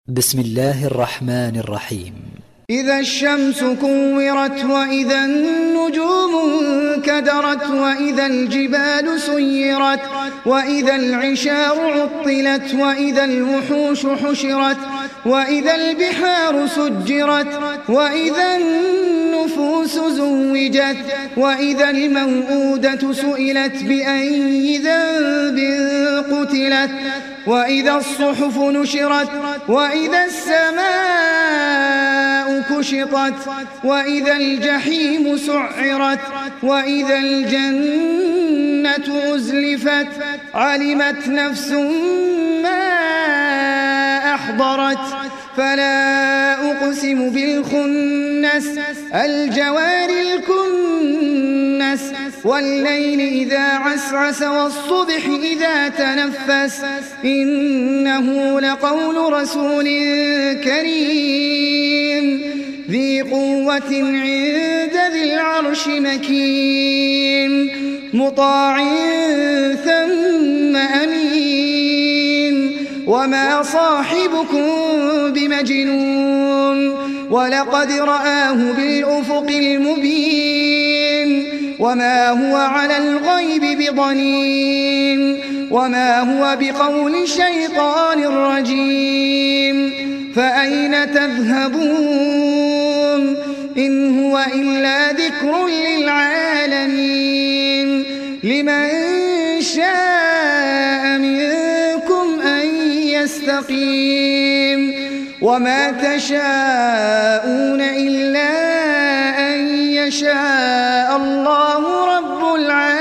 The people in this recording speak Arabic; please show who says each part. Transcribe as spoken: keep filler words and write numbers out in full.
Speaker 1: بسم الله الرحمن الرحيم.
Speaker 2: إذا الشمس كورت وإذا النجوم انكدرت وإذا الجبال سيرت وإذا العشار عطلت وإذا الوحوش حشرت وإذا البحار سجرت وإذا النفوس زوجت وإذا الموءودة سئلت بأي ذنب قتلت وإذا الصحف نشرت وإذا السماء كشطت وإذا الجحيم سعرت وإذا الجنة أزلفت علمت نفس ما أحضرت فلا أقسم بالخنس الجوار الكنس والليل إذا عسعس والصبح إذا تنفس إنه لقول رسول كريم ذي قوة عند ذي العرش مكين مطاع ثم أمين وما صاحبكم بمجنون ولقد رآه بالأفق المبين وما هو على الغيب بضنين وما هو بقول شيطان رجيم فأين تذهبون إن هو إلا ذكر للعالمين لمن شاء منكم أن يستقيم وما تشاءون إلا أن يشاء الله رب العالمين.